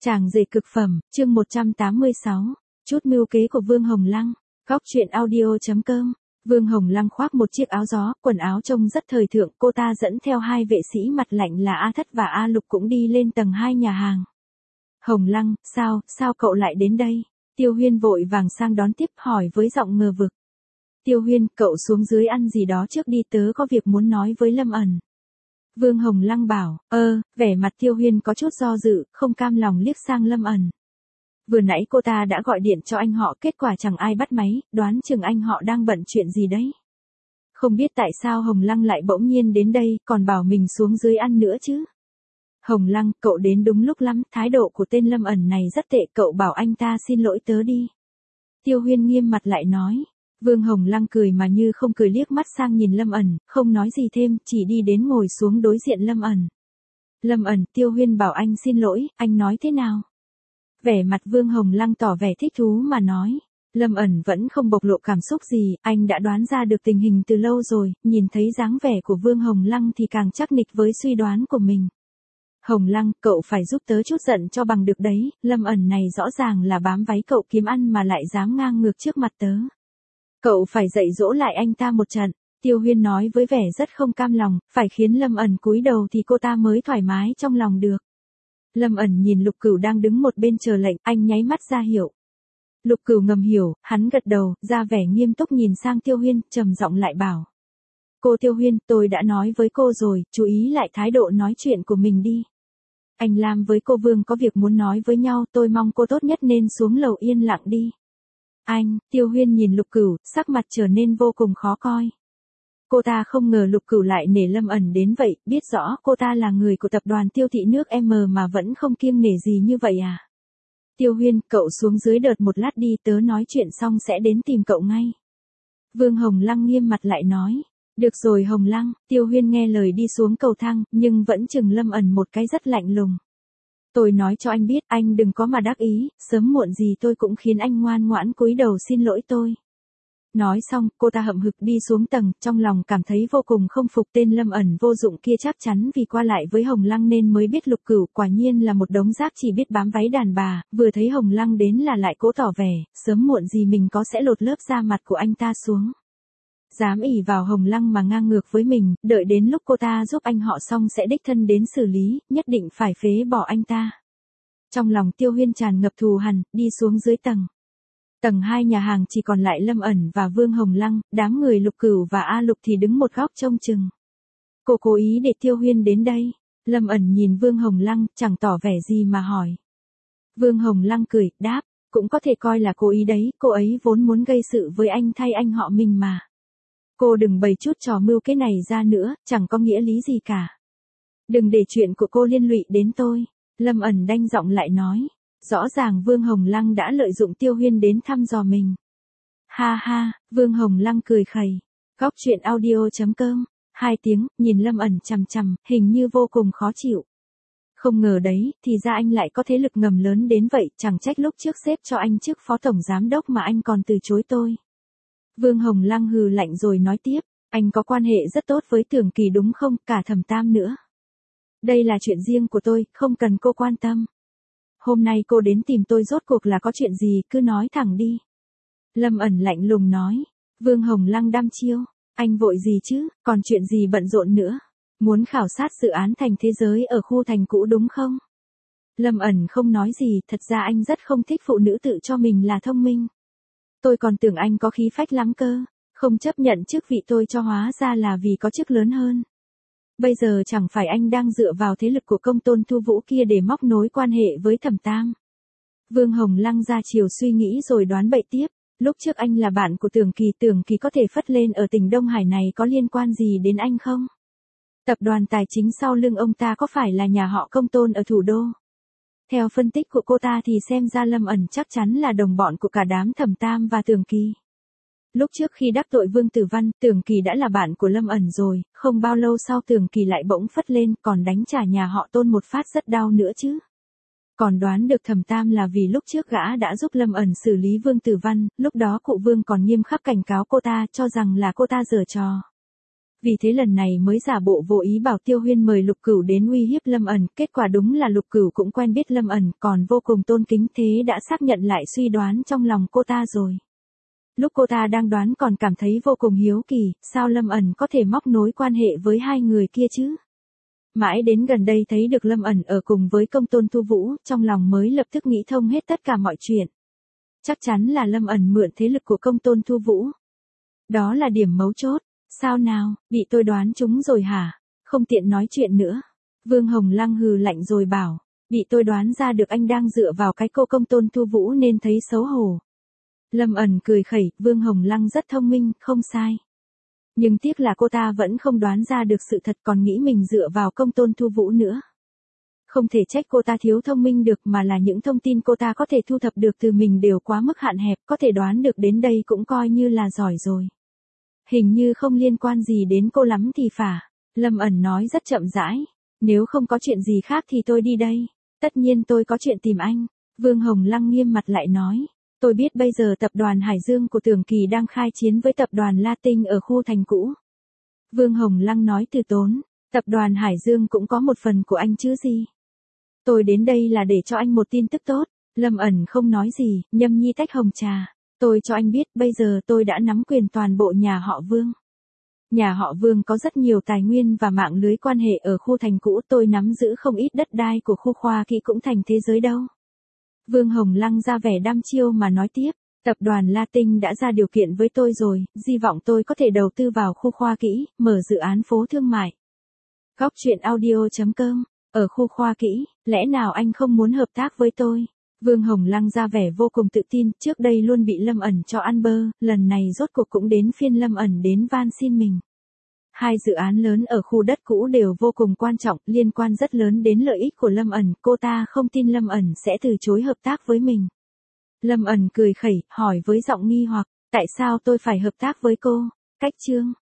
Chàng rể cực phẩm, chương 186. Chút mưu kế của Vương Hồng Lăng. Góc truyện audio.com. Vương Hồng Lăng khoác một chiếc áo gió, quần áo trông rất thời thượng, cô ta dẫn theo hai vệ sĩ mặt lạnh là A Thất và A Lục cũng đi lên tầng 2 nhà hàng. Hồng Lăng, sao cậu lại đến đây? Tiêu Huyên vội vàng sang đón tiếp hỏi với giọng ngờ vực. Tiêu Huyên, cậu xuống dưới ăn gì đó trước đi, tớ có việc muốn nói với Lâm ẩn. Vương Hồng Lăng bảo, vẻ mặt Tiêu Huyên có chút do dự, không cam lòng liếc sang Lâm ẩn. Vừa nãy cô ta đã gọi điện cho anh họ, kết quả chẳng ai bắt máy, đoán chừng anh họ đang bận chuyện gì đấy. Không biết tại sao Hồng Lăng lại bỗng nhiên đến đây, còn bảo mình xuống dưới ăn nữa chứ. Hồng Lăng, cậu đến đúng lúc lắm, thái độ của tên Lâm ẩn này rất tệ, cậu bảo anh ta xin lỗi tớ đi. Tiêu Huyên nghiêm mặt lại nói. Vương Hồng Lăng cười mà như không cười, liếc mắt sang nhìn Lâm ẩn, không nói gì thêm, chỉ đi đến ngồi xuống đối diện Lâm ẩn. Lâm ẩn, Tiêu Huyên bảo anh xin lỗi, anh nói thế nào? Vẻ mặt Vương Hồng Lăng tỏ vẻ thích thú mà nói. Lâm ẩn vẫn không bộc lộ cảm xúc gì, anh đã đoán ra được tình hình từ lâu rồi, nhìn thấy dáng vẻ của Vương Hồng Lăng thì càng chắc nịch với suy đoán của mình. Hồng Lăng, cậu phải giúp tớ chút giận cho bằng được đấy, Lâm ẩn này rõ ràng là bám váy cậu kiếm ăn mà lại dám ngang ngược trước mặt tớ. Cậu phải dạy dỗ lại anh ta một trận, Tiêu Huyên nói với vẻ rất không cam lòng, phải khiến Lâm ẩn cúi đầu thì cô ta mới thoải mái trong lòng được. Lâm ẩn nhìn Lục Cửu đang đứng một bên chờ lệnh, anh nháy mắt ra hiệu. Lục Cửu ngầm hiểu, hắn gật đầu, ra vẻ nghiêm túc nhìn sang Tiêu Huyên, trầm giọng lại bảo. Cô Tiêu Huyên, tôi đã nói với cô rồi, chú ý lại thái độ nói chuyện của mình đi. Anh Lam với cô Vương có việc muốn nói với nhau, tôi mong cô tốt nhất nên xuống lầu yên lặng đi. Anh, Tiêu Huyên nhìn Lục Cửu, sắc mặt trở nên vô cùng khó coi. Cô ta không ngờ Lục Cửu lại nể Lâm ẩn đến vậy, biết rõ cô ta là người của tập đoàn Tiêu thị nước M mà vẫn không kiêng nể gì như vậy à. Tiêu Huyên, cậu xuống dưới đợt một lát đi, tớ nói chuyện xong sẽ đến tìm cậu ngay. Vương Hồng Lăng nghiêm mặt lại nói. Được rồi Hồng Lăng, Tiêu Huyên nghe lời đi xuống cầu thang, nhưng vẫn chừng Lâm ẩn một cái rất lạnh lùng. Tôi nói cho anh biết, anh đừng có mà đắc ý, sớm muộn gì tôi cũng khiến anh ngoan ngoãn cúi đầu xin lỗi tôi. Nói xong, cô ta hậm hực đi xuống tầng, trong lòng cảm thấy vô cùng không phục tên Lâm ẩn vô dụng kia, chắc chắn vì qua lại với Hồng Lăng nên mới biết Lục Cửu quả nhiên là một đống rác chỉ biết bám váy đàn bà, vừa thấy Hồng Lăng đến là lại cố tỏ vẻ, sớm muộn gì mình có sẽ lột lớp da mặt của anh ta xuống. Dám ỷ vào Hồng Lăng mà ngang ngược với mình, đợi đến lúc cô ta giúp anh họ xong sẽ đích thân đến xử lý, nhất định phải phế bỏ anh ta. Trong lòng Tiêu Huyên tràn ngập thù hằn, đi xuống dưới tầng. Tầng 2 nhà hàng chỉ còn lại Lâm ẩn và Vương Hồng Lăng, đám người Lục Cửu và A Lục thì đứng một góc trông chừng. Cô cố ý để Tiêu Huyên đến đây. Lâm ẩn nhìn Vương Hồng Lăng, chẳng tỏ vẻ gì mà hỏi. Vương Hồng Lăng cười, đáp, cũng có thể coi là cố ý đấy, cô ấy vốn muốn gây sự với anh thay anh họ mình mà. Cô đừng bày chút trò mưu kế này ra nữa, chẳng có nghĩa lý gì cả. Đừng để chuyện của cô liên lụy đến tôi. Lâm ẩn đanh giọng lại nói. Rõ ràng Vương Hồng Lăng đã lợi dụng Tiêu Huyên đến thăm dò mình. Ha ha, Vương Hồng Lăng cười khẩy. Góc truyện audio.com. 2 tiếng, nhìn Lâm ẩn chằm chằm, hình như vô cùng khó chịu. Không ngờ đấy, thì ra anh lại có thế lực ngầm lớn đến vậy, chẳng trách lúc trước xếp cho anh chức phó tổng giám đốc mà anh còn từ chối tôi. Vương Hồng Lăng hừ lạnh rồi nói tiếp, anh có quan hệ rất tốt với Tưởng Kỳ đúng không, cả Thẩm Tam nữa. Đây là chuyện riêng của tôi, không cần cô quan tâm. Hôm nay cô đến tìm tôi rốt cuộc là có chuyện gì, cứ nói thẳng đi. Lâm ẩn lạnh lùng nói. Vương Hồng Lăng đăm chiêu. Anh vội gì chứ, còn chuyện gì bận rộn nữa. Muốn khảo sát dự án thành thế giới ở khu thành cũ đúng không? Lâm ẩn không nói gì, thật ra anh rất không thích phụ nữ tự cho mình là thông minh. Tôi còn tưởng anh có khí phách lắm cơ, không chấp nhận chức vị tôi cho hóa ra là vì có chức lớn hơn. Bây giờ chẳng phải anh đang dựa vào thế lực của Công Tôn Thu Vũ kia để móc nối quan hệ với Thẩm Tam. Vương Hồng Lăng ra chiều suy nghĩ rồi đoán bậy tiếp, lúc trước anh là bạn của Tưởng Kỳ có thể phất lên ở tỉnh Đông Hải này có liên quan gì đến anh không? Tập đoàn tài chính sau lưng ông ta có phải là nhà họ Công Tôn ở thủ đô? Theo phân tích của cô ta thì xem ra Lâm ẩn chắc chắn là đồng bọn của cả đám Thẩm Tam và Tưởng Kỳ. Lúc trước khi đắc tội Vương Tử Văn, Tưởng Kỳ đã là bạn của Lâm ẩn rồi, không bao lâu sau Tưởng Kỳ lại bỗng phất lên, còn đánh trả nhà họ Tôn một phát rất đau nữa chứ. Còn đoán được Thẩm Tam là vì lúc trước gã đã giúp Lâm ẩn xử lý Vương Tử Văn, lúc đó cụ Vương còn nghiêm khắc cảnh cáo cô ta, cho rằng là cô ta giở trò. Vì thế lần này mới giả bộ vô ý bảo Tiêu Huyên mời Lục Cửu đến uy hiếp Lâm ẩn, kết quả đúng là Lục Cửu cũng quen biết Lâm ẩn, còn vô cùng tôn kính, thế đã xác nhận lại suy đoán trong lòng cô ta rồi. Lúc cô ta đang đoán còn cảm thấy vô cùng hiếu kỳ, sao Lâm ẩn có thể móc nối quan hệ với hai người kia chứ? Mãi đến gần đây thấy được Lâm ẩn ở cùng với Công Tôn Thu Vũ, trong lòng mới lập tức nghĩ thông hết tất cả mọi chuyện. Chắc chắn là Lâm ẩn mượn thế lực của Công Tôn Thu Vũ. Đó là điểm mấu chốt. Sao nào, bị tôi đoán trúng rồi hả? Không tiện nói chuyện nữa. Vương Hồng Lăng hừ lạnh rồi bảo, bị tôi đoán ra được anh đang dựa vào cái cô Công Tôn Thu Vũ nên thấy xấu hổ. Lâm ẩn cười khẩy, Vương Hồng Lăng rất thông minh, không sai. Nhưng tiếc là cô ta vẫn không đoán ra được sự thật, còn nghĩ mình dựa vào Công Tôn Thu Vũ nữa. Không thể trách cô ta thiếu thông minh được, mà là những thông tin cô ta có thể thu thập được từ mình đều quá mức hạn hẹp, có thể đoán được đến đây cũng coi như là giỏi rồi. Hình như không liên quan gì đến cô lắm thì phải. Lâm ẩn nói rất chậm rãi. Nếu không có chuyện gì khác thì tôi đi đây. Tất nhiên tôi có chuyện tìm anh. Vương Hồng Lăng nghiêm mặt lại nói. Tôi biết bây giờ tập đoàn Hải Dương của Tưởng Kỳ đang khai chiến với tập đoàn La Tinh ở khu thành cũ. Vương Hồng Lăng nói từ tốn. Tập đoàn Hải Dương cũng có một phần của anh chứ gì. Tôi đến đây là để cho anh một tin tức tốt. Lâm ẩn không nói gì, nhâm nhi tách hồng trà. Tôi cho anh biết bây giờ tôi đã nắm quyền toàn bộ nhà họ Vương. Nhà họ Vương có rất nhiều tài nguyên và mạng lưới quan hệ ở khu thành cũ, tôi nắm giữ không ít đất đai của khu Khoa Kỹ cũng thành thế giới đâu. Vương Hồng Lăng ra vẻ đăm chiêu mà nói tiếp, tập đoàn La Tinh đã ra điều kiện với tôi rồi, hy vọng tôi có thể đầu tư vào khu Khoa Kỹ, mở dự án phố thương mại. Góc truyện audio.com, ở khu Khoa Kỹ, lẽ nào anh không muốn hợp tác với tôi? Vương Hồng Lăng ra vẻ vô cùng tự tin, trước đây luôn bị Lâm ẩn cho ăn bơ, lần này rốt cuộc cũng đến phiên Lâm ẩn đến van xin mình. Hai dự án lớn ở khu đất cũ đều vô cùng quan trọng, liên quan rất lớn đến lợi ích của Lâm ẩn, cô ta không tin Lâm ẩn sẽ từ chối hợp tác với mình. Lâm ẩn cười khẩy, hỏi với giọng nghi hoặc, tại sao tôi phải hợp tác với cô? Cách chương